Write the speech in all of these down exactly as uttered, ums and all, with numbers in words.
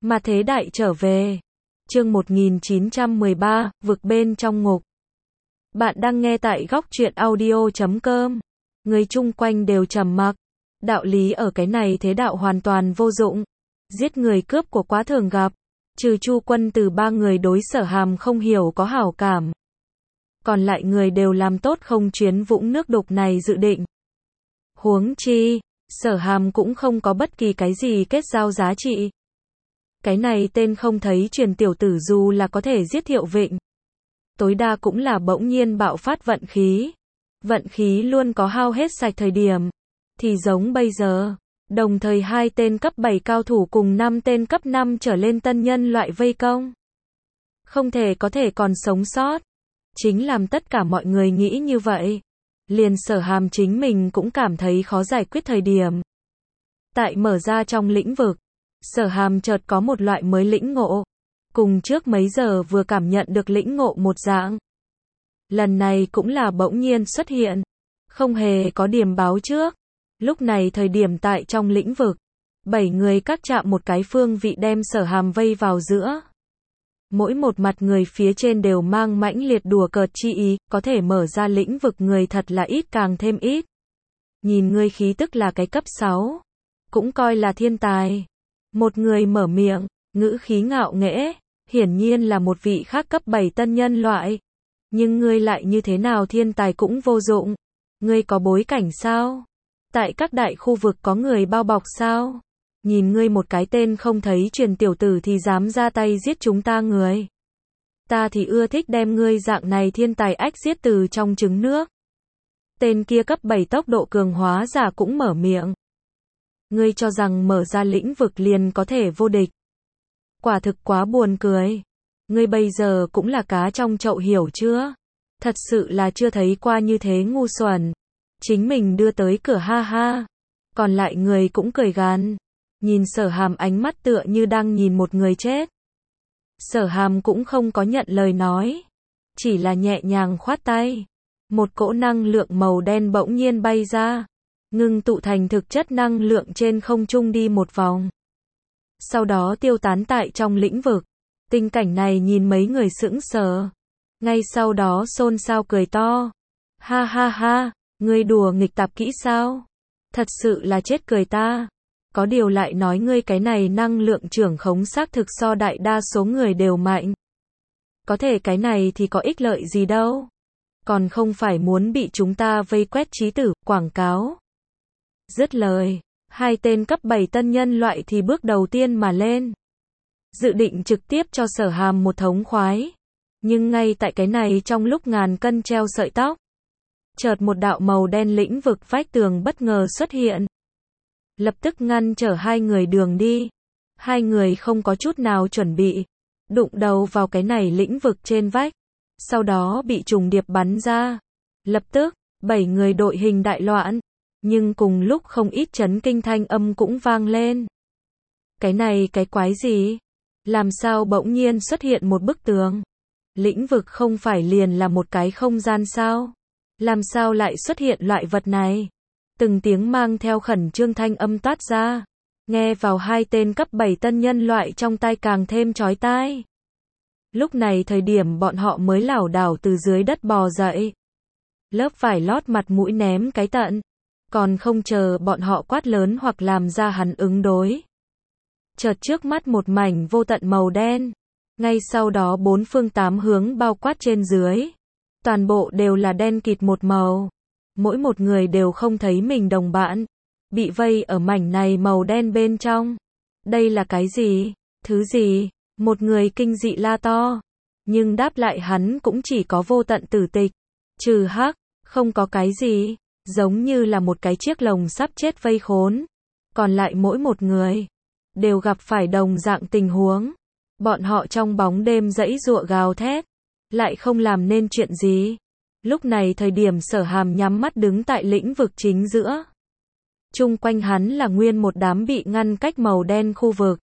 Mà thế đại trở về. Chương một nghìn chín trăm mười ba, vực bên trong ngục. Bạn đang nghe tại góc truyện audio chấm com. Người chung quanh đều trầm mặc. Đạo lý ở cái này thế đạo hoàn toàn vô dụng. Giết người cướp của quá thường gặp. Trừ Chu Quân từ ba người đối Sở Hàm không hiểu có hảo cảm. Còn lại người đều làm tốt không chuyến vũng nước đục này dự định. Huống chi, Sở Hàm cũng không có bất kỳ cái gì kết giao giá trị. Cái này tên không thấy truyền tiểu tử dù là có thể giết Thiệu Vịnh. Tối đa cũng là bỗng nhiên bạo phát vận khí. Vận khí luôn có hao hết sạch thời điểm. Thì giống bây giờ, đồng thời hai tên cấp bảy cao thủ cùng năm tên cấp năm trở lên tân nhân loại vây công. Không thể có thể còn sống sót. Chính làm tất cả mọi người nghĩ như vậy. Liền Sở Hàm chính mình cũng cảm thấy khó giải quyết thời điểm. Tại mở ra trong lĩnh vực, Sở Hàm chợt có một loại mới lĩnh ngộ. Cùng trước mấy giờ vừa cảm nhận được lĩnh ngộ một dạng. Lần này cũng là bỗng nhiên xuất hiện. Không hề có điểm báo trước. Lúc này thời điểm tại trong lĩnh vực. Bảy người các chạm một cái phương vị đem Sở Hàm vây vào giữa. Mỗi một mặt người phía trên đều mang mãnh liệt đùa cợt chi ý. Có thể mở ra lĩnh vực người thật là ít càng thêm ít. Nhìn ngươi khí tức là cái cấp sáu. Cũng coi là thiên tài. Một người mở miệng, ngữ khí ngạo nghễ, hiển nhiên là một vị khác cấp bảy tân nhân loại. Nhưng ngươi lại như thế nào thiên tài cũng vô dụng. Ngươi có bối cảnh sao? Tại các đại khu vực có người bao bọc sao? Nhìn ngươi một cái tên không thấy truyền tiểu tử thì dám ra tay giết chúng ta người. Ta thì ưa thích đem ngươi dạng này thiên tài ách giết từ trong trứng nước. Tên kia cấp bảy tốc độ cường hóa giả cũng mở miệng. Ngươi cho rằng mở ra lĩnh vực liền có thể vô địch. Quả thực quá buồn cười. Ngươi bây giờ cũng là cá trong chậu hiểu chưa? Thật sự là chưa thấy qua như thế ngu xuẩn. Chính mình đưa tới cửa ha ha. Còn lại người cũng cười gàn. Nhìn Sở Hàm ánh mắt tựa như đang nhìn một người chết. Sở Hàm cũng không có nhận lời nói. Chỉ là nhẹ nhàng khoát tay. Một cỗ năng lượng màu đen bỗng nhiên bay ra. Ngưng tụ thành thực chất năng lượng trên không trung đi một vòng. Sau đó tiêu tán tại trong lĩnh vực. Tình cảnh này nhìn mấy người sững sờ. Ngay sau đó xôn xao cười to. Ha ha ha, ngươi đùa nghịch tạp kỹ sao? Thật sự là chết cười ta. Có điều lại nói ngươi cái này năng lượng trưởng khống xác thực so đại đa số người đều mạnh. Có thể cái này thì có ích lợi gì đâu. Còn không phải muốn bị chúng ta vây quét trí tử, quảng cáo. Dứt lời, hai tên cấp bảy tân nhân loại thì bước đầu tiên mà lên. Dự định trực tiếp cho Sở Hàm một thống khoái. Nhưng ngay tại cái này trong lúc ngàn cân treo sợi tóc. Chợt một đạo màu đen lĩnh vực vách tường bất ngờ xuất hiện. Lập tức ngăn trở hai người đường đi. Hai người không có chút nào chuẩn bị. Đụng đầu vào cái này lĩnh vực trên vách. Sau đó bị trùng điệp bắn ra. Lập tức, bảy người đội hình đại loạn. Nhưng cùng lúc không ít chấn kinh thanh âm cũng vang lên. Cái này cái quái gì? Làm sao bỗng nhiên xuất hiện một bức tường? Lĩnh vực không phải liền là một cái không gian sao? Làm sao lại xuất hiện loại vật này? Từng tiếng mang theo khẩn trương thanh âm toát ra. Nghe vào hai tên cấp bảy tân nhân loại trong tai càng thêm chói tai. Lúc này thời điểm bọn họ mới lảo đảo từ dưới đất bò dậy. Lớp vải lót mặt mũi ném cái tận. Còn không chờ bọn họ quát lớn hoặc làm ra hắn ứng đối. Chợt trước mắt một mảnh vô tận màu đen. Ngay sau đó bốn phương tám hướng bao quát trên dưới. Toàn bộ đều là đen kịt một màu. Mỗi một người đều không thấy mình đồng bạn. Bị vây ở mảnh này màu đen bên trong. Đây là cái gì? Thứ gì? Một người kinh dị la to. Nhưng đáp lại hắn cũng chỉ có vô tận tử tịch. Trừ hắc, không có cái gì. Giống như là một cái chiếc lồng sắp chết vây khốn. Còn lại mỗi một người đều gặp phải đồng dạng tình huống. Bọn họ trong bóng đêm giãy giụa gào thét, lại không làm nên chuyện gì. Lúc này thời điểm Sở Hàm nhắm mắt đứng tại lĩnh vực chính giữa. Chung quanh hắn là nguyên một đám bị ngăn cách màu đen khu vực.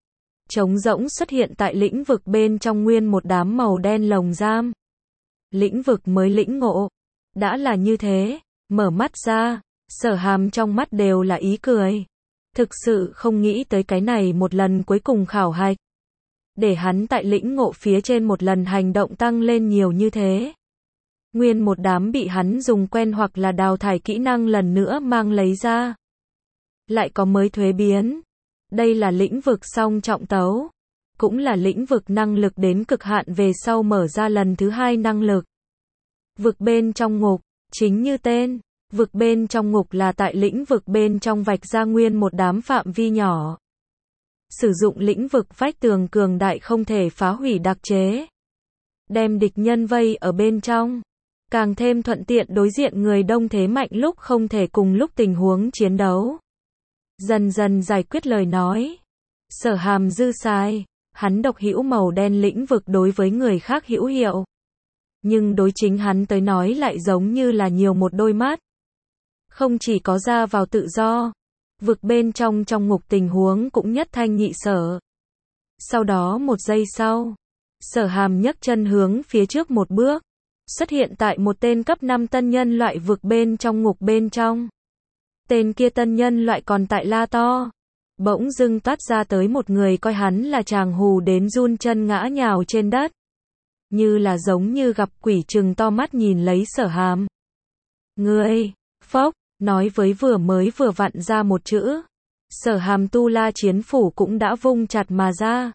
Trống rỗng xuất hiện tại lĩnh vực bên trong nguyên một đám màu đen lồng giam. Lĩnh vực mới lĩnh ngộ. Đã là như thế. Mở mắt ra, Sở Hàm trong mắt đều là ý cười. Thực sự không nghĩ tới cái này một lần cuối cùng khảo hạch. Để hắn tại lĩnh ngộ phía trên một lần hành động tăng lên nhiều như thế. Nguyên một đám bị hắn dùng quen hoặc là đào thải kỹ năng lần nữa mang lấy ra. Lại có mới thuế biến. Đây là lĩnh vực song trọng tấu. Cũng là lĩnh vực năng lực đến cực hạn về sau mở ra lần thứ hai năng lực. Vực bên trong ngục, chính như tên. Vực bên trong ngục là tại lĩnh vực bên trong vạch ra nguyên một đám phạm vi nhỏ. Sử dụng lĩnh vực vách tường cường đại không thể phá hủy đặc chế. Đem địch nhân vây ở bên trong. Càng thêm thuận tiện đối diện người đông thế mạnh lúc không thể cùng lúc tình huống chiến đấu. Dần dần giải quyết lời nói. Sở Hàm dư sai. Hắn độc hữu màu đen lĩnh vực đối với người khác hữu hiệu. Nhưng đối chính hắn tới nói lại giống như là nhiều một đôi mắt. Không chỉ có ra vào tự do. Vực bên trong trong ngục tình huống cũng nhất thanh nhị sở. Sau đó một giây sau. Sở Hàm nhấc chân hướng phía trước một bước. Xuất hiện tại một tên cấp năm tân nhân loại vực bên trong ngục bên trong. Tên kia tân nhân loại còn tại la to. Bỗng dưng toát ra tới một người coi hắn là chàng hù đến run chân ngã nhào trên đất. Như là giống như gặp quỷ trừng to mắt nhìn lấy Sở Hàm. Ngươi, phốc, nói với vừa mới vừa vặn ra một chữ. Sở Hàm tu la chiến phủ cũng đã vung chặt mà ra.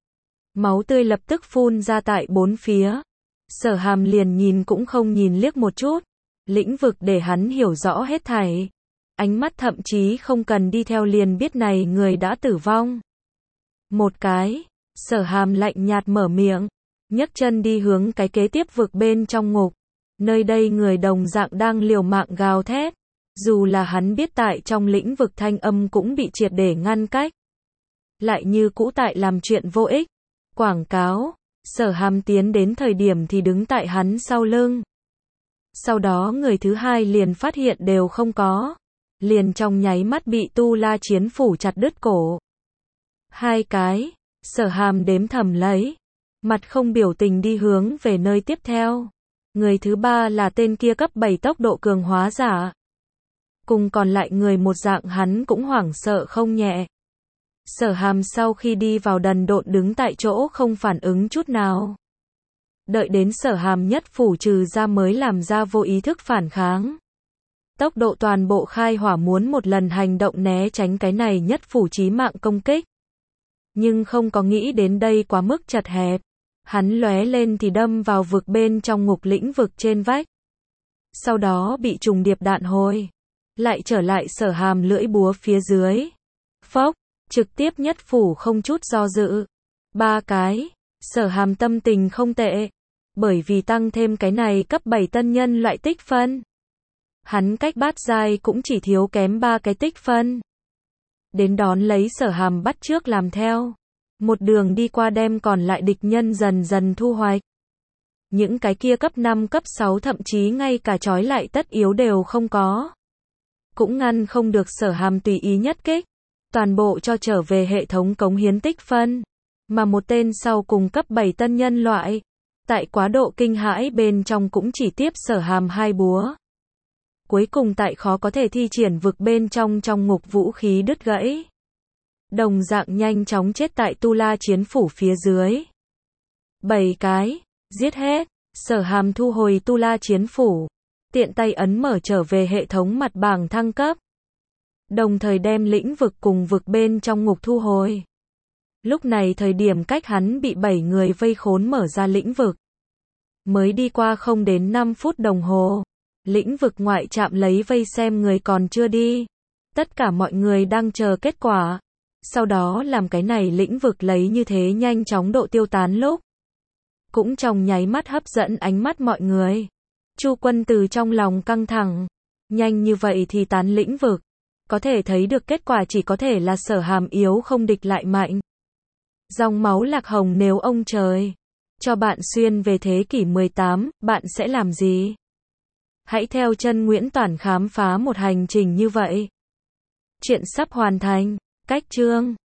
Máu tươi lập tức phun ra tại bốn phía. Sở Hàm liền nhìn cũng không nhìn liếc một chút. Lĩnh vực để hắn hiểu rõ hết thảy. Ánh mắt thậm chí không cần đi theo liền biết này người đã tử vong. Một cái, Sở Hàm lạnh nhạt mở miệng, nhấc chân đi hướng cái kế tiếp vực bên trong ngục. Nơi đây người đồng dạng đang liều mạng gào thét. Dù là hắn biết tại trong lĩnh vực thanh âm cũng bị triệt để ngăn cách. Lại như cũ tại làm chuyện vô ích. Quảng cáo, Sở Hàm tiến đến thời điểm thì đứng tại hắn sau lưng. Sau đó người thứ hai liền phát hiện đều không có. Liền trong nháy mắt bị tu la chiến phủ chặt đứt cổ. Hai cái, Sở Hàm đếm thầm lấy. Mặt không biểu tình đi hướng về nơi tiếp theo. Người thứ ba là tên kia cấp bảy tốc độ cường hóa giả. Cùng còn lại người một dạng hắn cũng hoảng sợ không nhẹ. Sở Hàm sau khi đi vào đần độn đứng tại chỗ không phản ứng chút nào. Đợi đến Sở Hàm nhất phủ trừ ra mới làm ra vô ý thức phản kháng. Tốc độ toàn bộ khai hỏa muốn một lần hành động né tránh cái này nhất phủ chí mạng công kích. Nhưng không có nghĩ đến đây quá mức chật hẹp. Hắn lóe lên thì đâm vào vực bên trong ngục lĩnh vực trên vách. Sau đó bị trùng điệp đạn hồi. Lại trở lại Sở Hàm lưỡi búa phía dưới. Phốc, trực tiếp nhất phủ không chút do dự. Ba cái, Sở Hàm tâm tình không tệ. Bởi vì tăng thêm cái này cấp bảy tân nhân loại tích phân. Hắn cách bát giai cũng chỉ thiếu kém ba cái tích phân. Đến đón lấy Sở Hàm bắt trước làm theo. Một đường đi qua đem còn lại địch nhân dần dần thu hoạch. Những cái kia cấp năm cấp sáu thậm chí ngay cả trói lại tất yếu đều không có. Cũng ngăn không được Sở Hàm tùy ý nhất kích. Toàn bộ cho trở về hệ thống cống hiến tích phân. Mà một tên sau cùng cấp bảy tân nhân loại. Tại quá độ kinh hãi bên trong cũng chỉ tiếp Sở Hàm hai búa. Cuối cùng tại khó có thể thi triển vực bên trong trong ngục vũ khí đứt gãy. Đồng dạng nhanh chóng chết tại tu la chiến phủ phía dưới. Bảy cái, giết hết, Sở Hàm thu hồi tu la chiến phủ. Tiện tay ấn mở trở về hệ thống mặt bảng thăng cấp. Đồng thời đem lĩnh vực cùng vực bên trong ngục thu hồi. Lúc này thời điểm cách hắn bị bảy người vây khốn mở ra lĩnh vực. Mới đi qua không đến năm phút đồng hồ. Lĩnh vực ngoại trạm lấy vây xem người còn chưa đi. Tất cả mọi người đang chờ kết quả. Sau đó làm cái này lĩnh vực lấy như thế nhanh chóng độ tiêu tán lúc. Cũng trong nháy mắt hấp dẫn ánh mắt mọi người. Chu Quân từ trong lòng căng thẳng. Nhanh như vậy thì tán lĩnh vực. Có thể thấy được kết quả chỉ có thể là Sở Hàm yếu không địch lại mạnh. Dòng máu lạc hồng nếu ông trời cho bạn xuyên về thế kỷ mười tám, bạn sẽ làm gì? Hãy theo chân Nguyễn Toản khám phá một hành trình như vậy. Chuyện sắp hoàn thành. Cách chương